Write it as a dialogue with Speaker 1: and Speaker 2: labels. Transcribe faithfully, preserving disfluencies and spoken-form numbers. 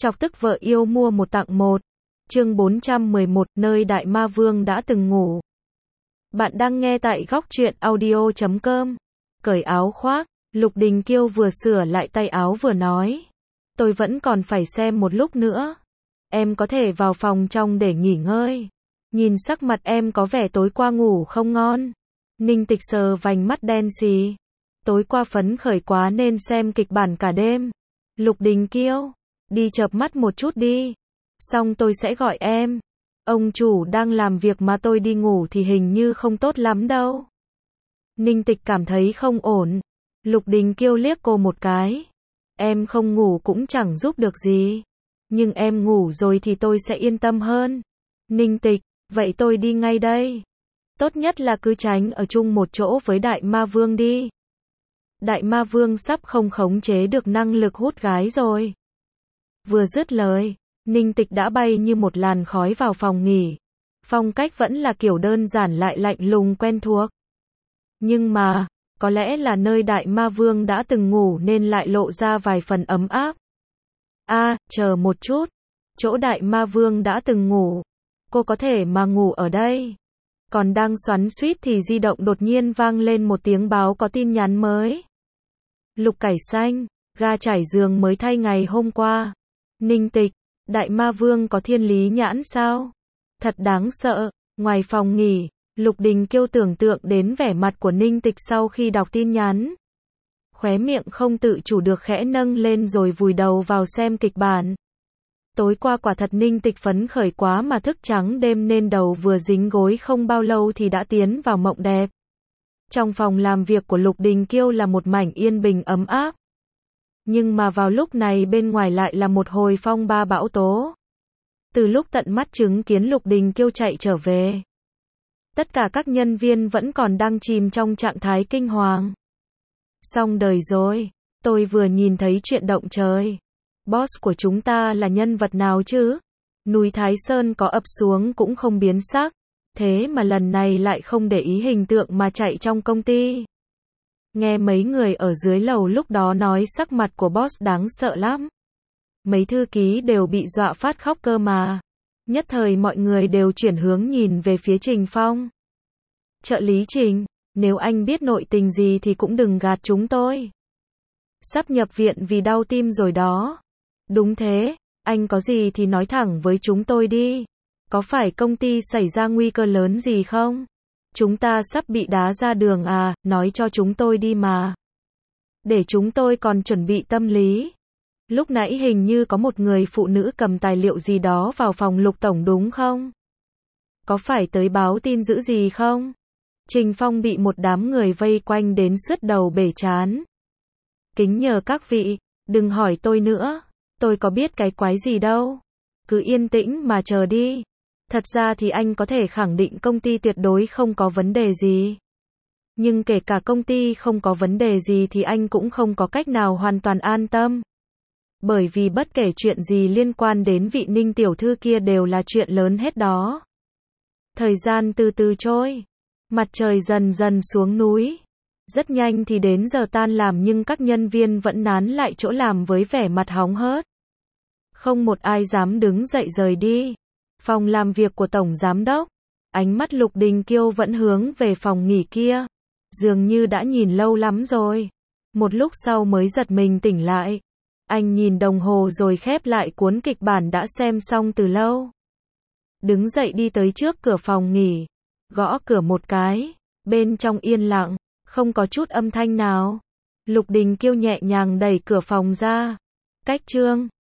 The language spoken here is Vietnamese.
Speaker 1: Chọc tức vợ yêu mua một tặng một. Chương bốn trăm mười một, nơi Đại Ma Vương đã từng ngủ. Bạn đang nghe tại góc truyện audio chấm com. Cởi áo khoác, Lục Đình Kiêu vừa sửa lại tay áo vừa nói. Tôi vẫn còn phải xem một lúc nữa. Em có thể vào phòng trong để nghỉ ngơi. Nhìn sắc mặt em có vẻ tối qua ngủ không ngon. Ninh Tịch sờ vành mắt đen xì. Tối qua phấn khởi quá nên xem kịch bản cả đêm. Lục Đình Kiêu, đi chợp mắt một chút đi. Xong tôi sẽ gọi em. Ông chủ đang làm việc mà tôi đi ngủ thì hình như không tốt lắm đâu. Ninh Tịch cảm thấy không ổn. Lục Đình Kiêu liếc cô một cái. Em không ngủ cũng chẳng giúp được gì. Nhưng em ngủ rồi thì tôi sẽ yên tâm hơn. Ninh Tịch, vậy tôi đi ngay đây. Tốt nhất là cứ tránh ở chung một chỗ với Đại Ma Vương đi. Đại Ma Vương sắp không khống chế được năng lực hút gái rồi. Vừa dứt lời, Ninh Tịch đã bay như một làn khói vào phòng nghỉ. Phong cách vẫn là kiểu đơn giản lại lạnh lùng quen thuộc. Nhưng mà, có lẽ là nơi Đại Ma Vương đã từng ngủ nên lại lộ ra vài phần ấm áp. A, à, chờ một chút. Chỗ Đại Ma Vương đã từng ngủ. Cô có thể mà ngủ ở đây. Còn đang xoắn xuýt thì di động đột nhiên vang lên một tiếng báo có tin nhắn mới. Lục Cải Xanh, ga trải giường mới thay ngày hôm qua. Ninh Tịch, Đại Ma Vương có thiên lý nhãn sao? Thật đáng sợ. Ngoài phòng nghỉ, Lục Đình Kiêu tưởng tượng đến vẻ mặt của Ninh Tịch sau khi đọc tin nhắn. Khóe miệng không tự chủ được khẽ nâng lên rồi vùi đầu vào xem kịch bản. Tối qua quả thật Ninh Tịch phấn khởi quá mà thức trắng đêm nên đầu vừa dính gối không bao lâu thì đã tiến vào mộng đẹp. Trong phòng làm việc của Lục Đình Kiêu là một mảnh yên bình ấm áp. Nhưng mà vào lúc này bên ngoài lại là một hồi phong ba bão tố. Từ lúc tận mắt chứng kiến Lục Đình Kiêu chạy trở về, tất cả các nhân viên vẫn còn đang chìm trong trạng thái kinh hoàng. Xong đời rồi, tôi vừa nhìn thấy chuyện động trời. Boss của chúng ta là nhân vật nào chứ? Núi Thái Sơn có ập xuống cũng không biến sắc. Thế mà lần này lại không để ý hình tượng mà chạy trong công ty. Nghe mấy người ở dưới lầu lúc đó nói sắc mặt của boss đáng sợ lắm. Mấy thư ký đều bị dọa phát khóc cơ mà. Nhất thời mọi người đều chuyển hướng nhìn về phía Trình Phong. Trợ lý Trình, nếu anh biết nội tình gì thì cũng đừng gạt chúng tôi. Sắp nhập viện vì đau tim rồi đó. Đúng thế, anh có gì thì nói thẳng với chúng tôi đi. Có phải công ty xảy ra nguy cơ lớn gì không? Chúng ta sắp bị đá ra đường à, nói cho chúng tôi đi mà. Để chúng tôi còn chuẩn bị tâm lý. Lúc nãy hình như có một người phụ nữ cầm tài liệu gì đó vào phòng Lục Tổng đúng không? Có phải tới báo tin dữ gì không? Trình Phong bị một đám người vây quanh đến sứt đầu bể trán. Kính nhờ các vị, đừng hỏi tôi nữa. Tôi có biết cái quái gì đâu. Cứ yên tĩnh mà chờ đi. Thật ra thì anh có thể khẳng định công ty tuyệt đối không có vấn đề gì. Nhưng kể cả công ty không có vấn đề gì thì anh cũng không có cách nào hoàn toàn an tâm. Bởi vì bất kể chuyện gì liên quan đến vị Ninh tiểu thư kia đều là chuyện lớn hết đó. Thời gian từ từ trôi. Mặt trời dần dần xuống núi. Rất nhanh thì đến giờ tan làm nhưng các nhân viên vẫn nán lại chỗ làm với vẻ mặt hóng hớt. Không một ai dám đứng dậy rời đi. Phòng làm việc của Tổng Giám Đốc. Ánh mắt Lục Đình Kiêu vẫn hướng về phòng nghỉ kia. Dường như đã nhìn lâu lắm rồi. Một lúc sau mới giật mình tỉnh lại. Anh nhìn đồng hồ rồi khép lại cuốn kịch bản đã xem xong từ lâu. Đứng dậy đi tới trước cửa phòng nghỉ. Gõ cửa một cái. Bên trong yên lặng. Không có chút âm thanh nào. Lục Đình Kiêu nhẹ nhàng đẩy cửa phòng ra. Cách chương